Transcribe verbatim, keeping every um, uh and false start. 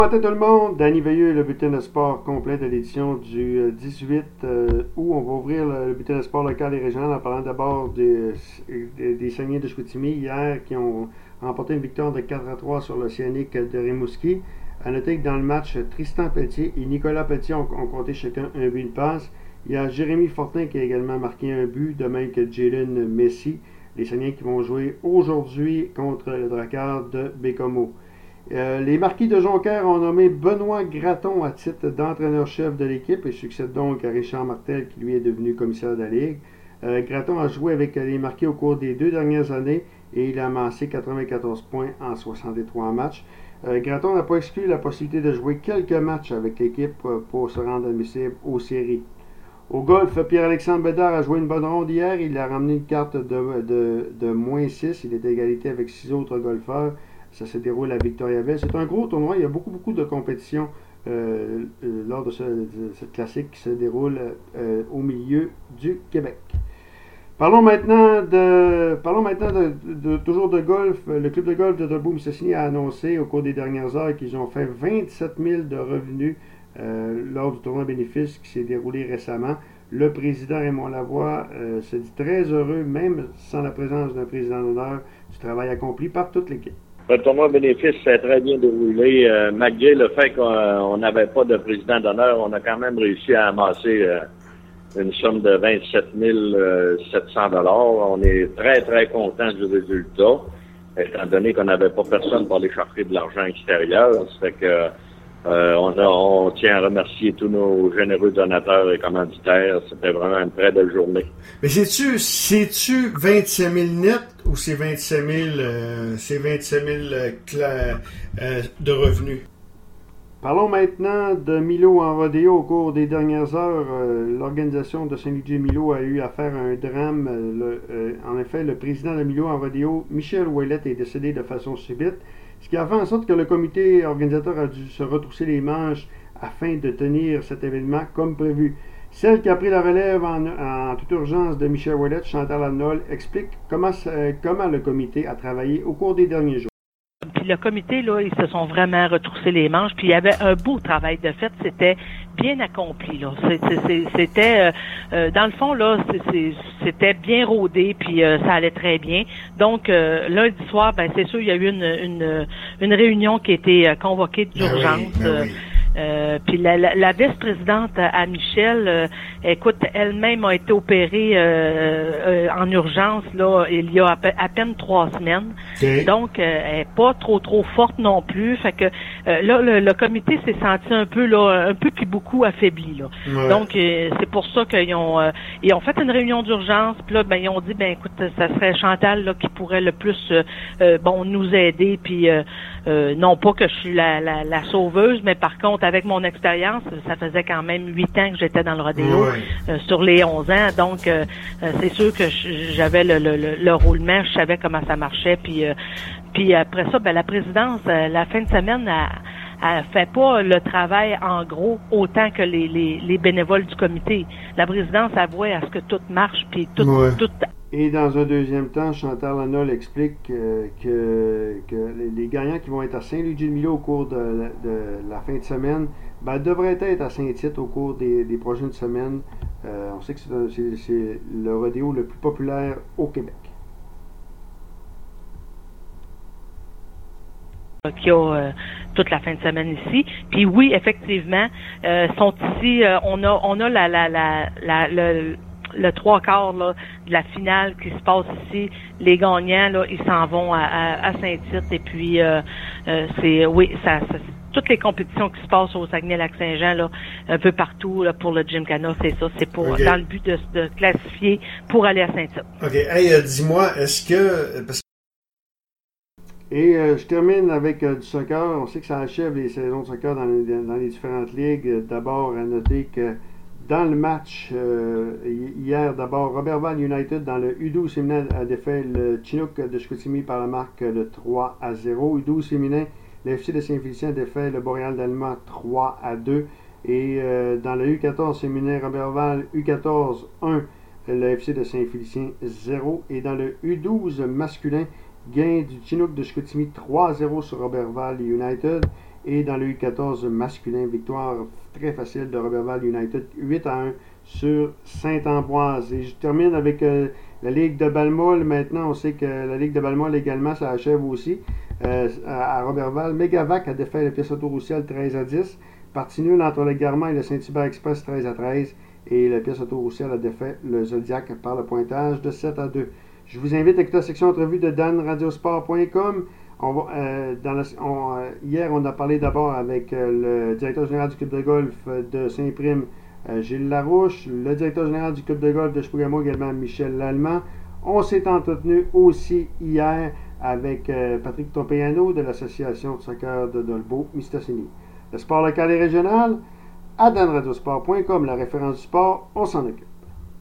Bonjour tout le monde, Danny Veilleux, le bulletin de sport complet de l'édition du dix-huit euh, août. On va ouvrir le, le bulletin de sport local et régional en parlant d'abord des, des, des Saguenay de Chicoutimi hier qui ont remporté une victoire de quatre à trois sur l'Océanique de Rimouski. À noter que dans le match, Tristan Pelletier et Nicolas Pelletier ont, ont compté chacun un but, une passe. Il y a Jérémy Fortin qui a également marqué un but, de même que Jalen Messi. Les Saguenay qui vont jouer aujourd'hui contre le Drakkar de Bécomo. Euh, les Marquis de Jonquière ont nommé Benoît Gratton à titre d'entraîneur-chef de l'équipe et succède donc à Richard Martel qui lui est devenu commissaire de la Ligue. Euh, Gratton a joué avec les Marquis au cours des deux dernières années et il a amassé quatre-vingt-quatorze points en soixante-trois matchs. Euh, Gratton n'a pas exclu la possibilité de jouer quelques matchs avec l'équipe pour se rendre admissible aux séries. Au golf, Pierre-Alexandre Bédard a joué une bonne ronde hier. Il a ramené une carte de, de, de moins six. Il est à égalité avec six autres golfeurs. Ça se déroule à Victoriaville. C'est un gros tournoi. Il y a beaucoup, beaucoup de compétitions euh, euh, lors de, ce, de cette classique qui se déroule euh, au milieu du Québec. Parlons maintenant de, parlons maintenant de, de, de toujours de golf. Le club de golf de Dolbeau-Mistassini a annoncé au cours des dernières heures qu'ils ont fait vingt-sept mille de revenus euh, lors du tournoi bénéfice qui s'est déroulé récemment. Le président Raymond Lavoie euh, se dit très heureux, même sans la présence d'un président d'honneur, du travail accompli par toute l'équipe. Le tournoi bénéfice s'est très bien déroulé. Euh, malgré le fait qu'on n'avait pas de président d'honneur, on a quand même réussi à amasser euh, une somme de vingt-sept mille sept cents dollars. On est très, très content du résultat, étant donné qu'on n'avait pas personne pour aller chercher de l'argent extérieur. Ça fait que euh, on, a, on tient à remercier tous nos généreux donateurs et commanditaires. C'était vraiment une très belle journée. Mais c'est-tu, c'est-tu vingt-cinq mille net ou c'est vingt-cinq mille, euh, c'est vingt-cinq mille euh, cla- euh, de revenus? Parlons maintenant de Milo en rodéo. Au cours des dernières heures, euh, l'organisation de Saint-Luc Milo a eu affaire à un drame. Euh, le, euh, en effet, le président de Milo en rodéo, Michel Ouellette, est décédé de façon subite, ce qui a fait en sorte que le comité organisateur a dû se retrousser les manches afin de tenir cet événement comme prévu. Celle qui a pris la relève en, en toute urgence de Michel Ouellette, Chantal Arnold, explique comment, euh, comment le comité a travaillé au cours des derniers jours. Puis le comité, là, ils se sont vraiment retroussés les manches. Puis il y avait un beau travail de fait. C'était bien accompli, là. C'était, euh, euh, dans le fond, là, c'était bien rodé, puis euh, ça allait très bien. Donc, euh, lundi soir, ben c'est sûr, il y a eu une, une, une réunion qui a été convoquée d'urgence. Ben oui, ben oui. Euh, puis la, la, la vice-présidente à Michel, euh, écoute, elle-même a été opérée euh, euh, en urgence là il y a à, pe- à peine trois semaines. Okay. Donc, euh, elle est pas trop trop forte non plus. Fait que euh, là, le, le comité s'est senti un peu là, un peu puis beaucoup affaibli là. Ouais. Donc, euh, c'est pour ça qu'ils ont euh, ils ont fait une réunion d'urgence. Puis là, ben ils ont dit ben écoute, ça serait Chantal là qui pourrait le plus euh, euh, bon nous aider. Puis euh, euh, non pas que je suis la, la, la sauveuse, mais par contre avec mon expérience, ça faisait quand même huit ans que j'étais dans le rodéo, ouais. euh, sur les onze ans. Donc, euh, c'est sûr que j'avais le, le, le, le roulement, je savais comment ça marchait. Puis, euh, puis après ça, ben, la présidence, euh, la fin de semaine, elle, elle fait pas le travail en gros autant que les, les, les bénévoles du comité. La présidence avouait à ce que tout marche, puis tout, ouais. tout. Et dans un deuxième temps, Chantal Arnold explique euh, que, que les gagnants qui vont être à Saint-Louis-du-Milo au cours de, de la fin de semaine ben, devraient être à Saint-Tite au cours des, des prochaines semaines. Euh, on sait que c'est le rodéo le plus populaire au Québec. Qui a euh, toute la fin de semaine ici. Puis oui, effectivement, euh, sont ici. Euh, on a, on a la, la, la, la, le le trois quarts là, de la finale qui se passe ici. Les gagnants, là, ils s'en vont à, à, à Saint-Tite et puis euh, euh, c'est oui, ça, ça toutes les compétitions qui se passent au Saguenay-Lac-Saint-Jean, là, un peu partout là, pour le Gymkhana, c'est ça, c'est pour okay. dans le but de, de classifier pour aller à Saint-Tite. OK. Hey, euh, dis-moi, est-ce que parce Et euh, je termine avec euh, du soccer. On sait que ça achève les saisons de soccer dans les, dans les différentes ligues. D'abord, à noter que dans le match euh, hier, d'abord, Roberval United dans le U douze féminin a défait le Chinook de Chicoutimi par la marque de trois à zéro. U douze féminin, le F C de Saint-Félicien a défait le Boréal d'Allemand trois à deux. Et euh, dans le U quatorze féminin, Roberval U quatorze un, le F C de Saint-Félicien zéro. Et dans le U douze masculin, gain du Chinook de Chicoutimi trois à zéro sur Roberval United. Et dans le U quatorze masculin, victoire très facile de Roberval United, huit à un sur Saint-Ambroise. Et je termine avec euh, la Ligue de Balmol. Maintenant, on sait que la Ligue de Balmol également, ça achève aussi euh, à, à Roberval. Megavac a défait le Pièce Auto-Roussel treize à dix. Partie nulle entre le Garmin et le Saint-Hubert Express treize à treize. Et la Pièce Auto-Roussel a défait le Zodiac par le pointage de sept à deux. Je vous invite à écouter la section entrevue de dan radiosport point com. On va, euh, dans la, on, euh, hier, on a parlé d'abord avec euh, le directeur général du club de golf de Saint-Prime, euh, Gilles Larouche, le directeur général du club de golf de Chipougamau également, Michel Lallemand. On s'est entretenu aussi hier avec euh, Patrick Tompéano de l'association de soccer de Dolbeau-Mistassini. Le sport local et régional, à dan radiosport point com, la référence du sport, on s'en occupe.